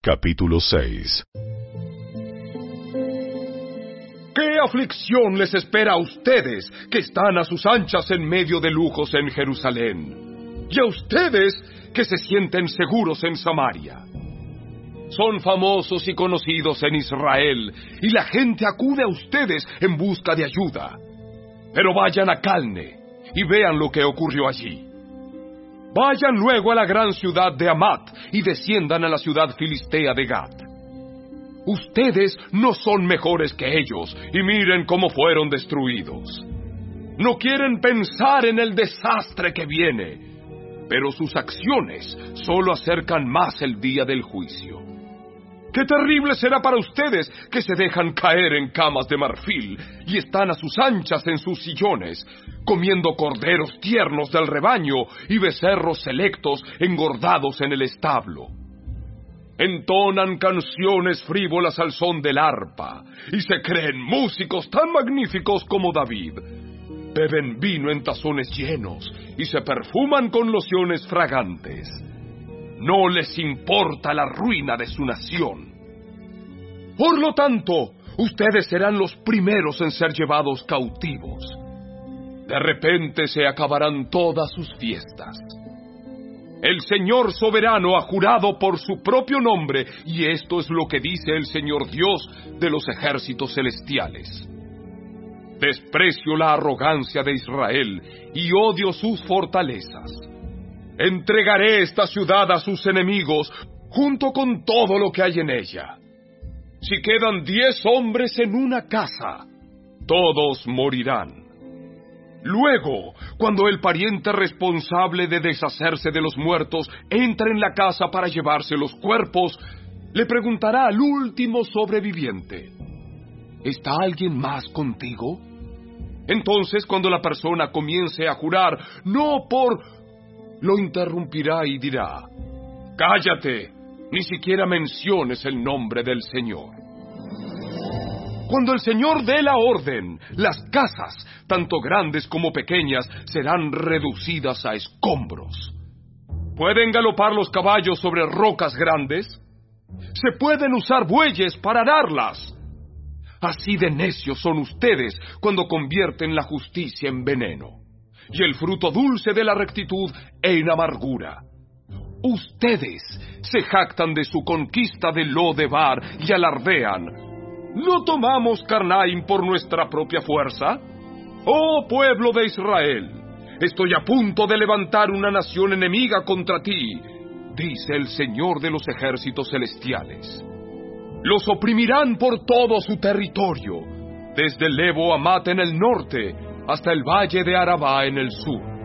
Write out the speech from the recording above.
Capítulo 6. ¿Qué aflicción les espera a ustedes que están a sus anchas en medio de lujos en Jerusalén? Y a ustedes que se sienten seguros en Samaria. Son famosos y conocidos en Israel, y la gente acude a ustedes en busca de ayuda. Pero vayan a Calne y vean lo que ocurrió allí. Vayan luego a la gran ciudad de Hamat y desciendan a la ciudad filistea de Gat. Ustedes no son mejores que ellos, y miren cómo fueron destruidos. No quieren pensar en el desastre que viene, pero sus acciones solo acercan más el día del juicio. ¡Qué terrible será para ustedes que se dejan caer en camas de marfil y están a sus anchas en sus sillones, comiendo corderos tiernos del rebaño y becerros selectos engordados en el establo! Entonan canciones frívolas al son del arpa y se creen músicos tan magníficos como David. Beben vino en tazones llenos y se perfuman con lociones fragantes. No les importa la ruina de su nación. Por lo tanto, ustedes serán los primeros en ser llevados cautivos. De repente se acabarán todas sus fiestas. El Señor soberano ha jurado por su propio nombre, y esto es lo que dice el Señor Dios de los ejércitos celestiales. Desprecio la arrogancia de Israel y odio sus fortalezas. Entregaré esta ciudad a sus enemigos, junto con todo lo que hay en ella. Si quedan 10 hombres en una casa, todos morirán. Luego, cuando el pariente responsable de deshacerse de los muertos entre en la casa para llevarse los cuerpos, le preguntará al último sobreviviente: ¿está alguien más contigo? Entonces, cuando la persona comience a jurar, lo interrumpirá y dirá: «Cállate, ni siquiera menciones el nombre del Señor». Cuando el Señor dé la orden, las casas, tanto grandes como pequeñas, serán reducidas a escombros. ¿Pueden galopar los caballos sobre rocas grandes? ¿Se pueden usar bueyes para ararlas? Así de necios son ustedes cuando convierten la justicia en veneno y el fruto dulce de la rectitud en amargura. Ustedes se jactan de su conquista de Lo-debar y alardean: ¿no tomamos Carnaim por nuestra propia fuerza? ¡Oh pueblo de Israel! Estoy a punto de levantar una nación enemiga contra ti, dice el Señor de los ejércitos celestiales. Los oprimirán por todo su territorio, desde Lebo Hamat en el norte hasta el valle de Arabá en el sur.